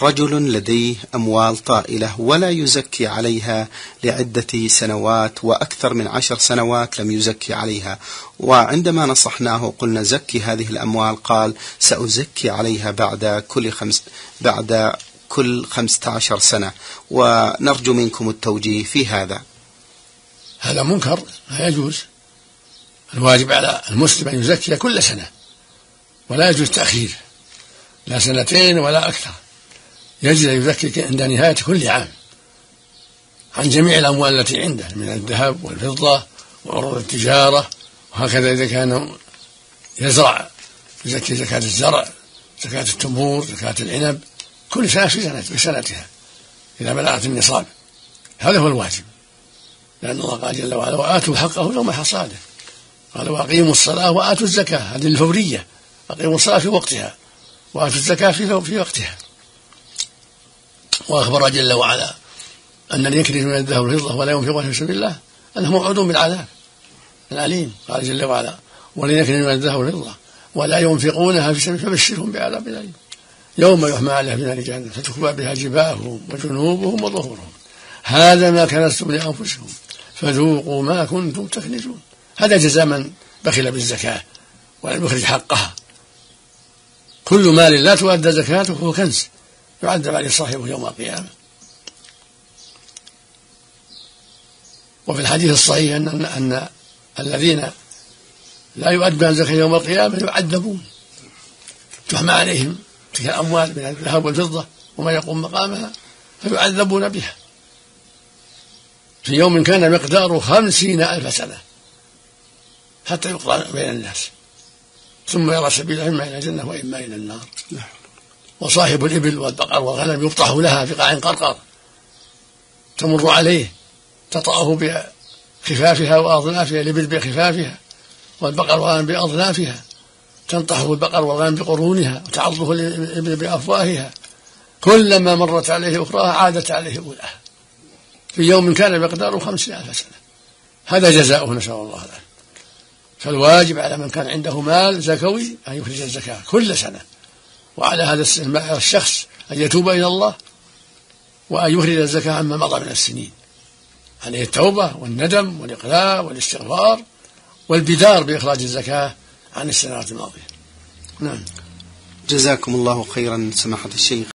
رجل لديه أموال طائلة ولا يزكي عليها لعدة سنوات وأكثر من 10 سنوات لم يزكي عليها، وعندما نصحناه قلنا زكي هذه الأموال قال سأزكي عليها بعد كل 15 سنة، ونرجو منكم التوجيه في هذا. هذا منكر لا يجوز. الواجب على المسلم أن يزكي كل سنة، ولا يجوز تأخير لا 2 ولا أكثر. يجب أن يزكي عند نهاية كل عام عن جميع الأموال التي عنده من الذهب والفضة وعروض التجارة، وهكذا إذا كان يزرع يزكي زكاة الزرع، زكاة التمور، زكاة العنب، كل سنة في سنتها إذا بلغت النصاب. هذا هو الواجب، لأن الله قال جل وعلا وآتوا حقه يوم حصاده، قال وأقيموا الصلاة وآتوا الزكاة، هذه الفورية، أقيموا الصلاة في وقتها وآتوا الزكاة في وقتها. وأخبر جل وعلا أن من يكنز من الذهب والفضة ولا ينفقها في سبيل الله أنه موعود بالعذاب الأليم. قال جل وعلا ولن يكنز من الذهب والفضة ولا ينفقونها في سبيل الله فبشرهم بعذاب أليم يوم يحمى عليها في نار جهنم فتكوى بها جباههم وجنوبهم وظهورهم هذا ما كنزتم لأنفسكم فذوقوا ما كنتم تكنزون. هذا جزاء من بخل بالزكاة ولم يخرج حقها. كل مال لا تؤدى زكاته فهو كنز يعذب عليه صاحبه يوم القيامة. وفي الحديث الصحيح أن الذين لا يؤدون الزكاة يوم القيامة يعذبون، تحمى عليهم تلك الأموال من الذهب والفضة وما يقوم مقامها فيعذبون بها في يوم كان مقداره 50,000 سنة حتى يقضى بين الناس، ثم يرى سبيله إما إلى الجنة وإما إلى النار. وصاحب الإبل والبقر والغنم يبطح لها في قاع قرقر تمر عليه تطأه بخفافها وأظلافها، الإبل بخفافها والبقر والغنم بأظلافها، تنطحه البقر والغنم بقرونها وتعضه الإبل بأفواهها، كلما مرت عليه أخراها عادت عليه أولاها في يوم كان مقداره 50,000 سنة. هذا جزاؤه نسأل الله العافية. فالواجب على من كان عنده مال زكوي أن يخرج الزكاة كل سنة، وعلى هذا الشخص أن يتوب إلى الله وأن يخرج الزكاة عما مضى من السنين، عليه التوبة والندم والإقلاع والاستغفار والبدار بإخراج الزكاة عن السنوات الماضية. نعم. جزاكم الله خيرا سماحة الشيخ.